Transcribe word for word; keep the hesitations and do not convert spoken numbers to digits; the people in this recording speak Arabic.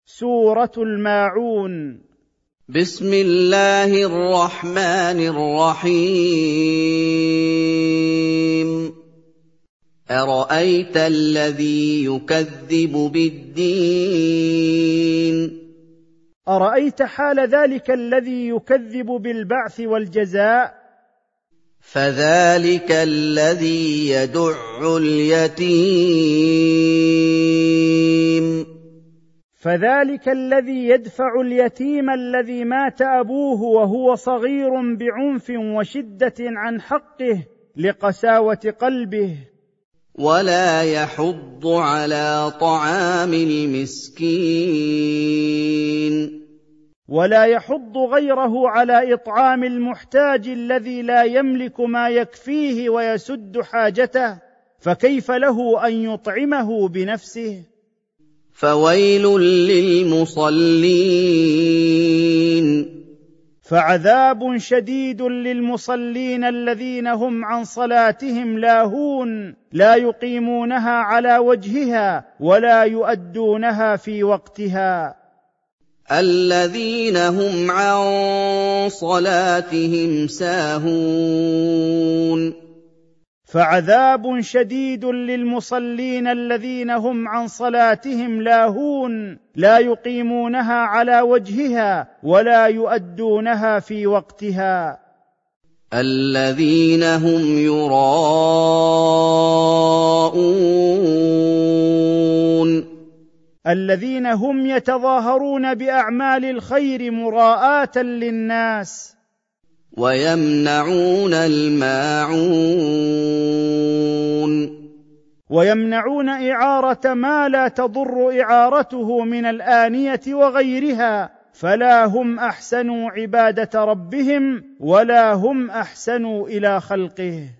سورة الماعون. بسم الله الرحمن الرحيم. أرأيت الذي يكذب بالدين أرأيت حال ذلك الذي يكذب بالبعث والجزاء؟ فذلك الذي يدع اليتيم فذلك الذي يدفع اليتيم الذي مات أبوه وهو صغير بعنف وشدة عن حقه لقساوة قلبه. ولا يحض على طعام المسكين ولا يحض غيره على إطعام المحتاج الذي لا يملك ما يكفيه ويسد حاجته، فكيف له أن يطعمه بنفسه؟ فويل للمصلين فعذاب شديد للمصلين الذين هم عن صلاتهم لاهون، لا يقيمونها على وجهها ولا يؤدونها في وقتها. الذين هم عن صلاتهم ساهون فعذاب شديد للمصلين الذين هم عن صلاتهم لاهون، لا يقيمونها على وجهها ولا يؤدونها في وقتها. الذين هم يراءون الذين هم يتظاهرون بأعمال الخير مراءة للناس. ويمنعون الماعون ويمنعون إعارة ما لا تضر إعارته من الآنية وغيرها، فلا هم أحسنوا عبادة ربهم ولا هم أحسنوا إلى خلقه.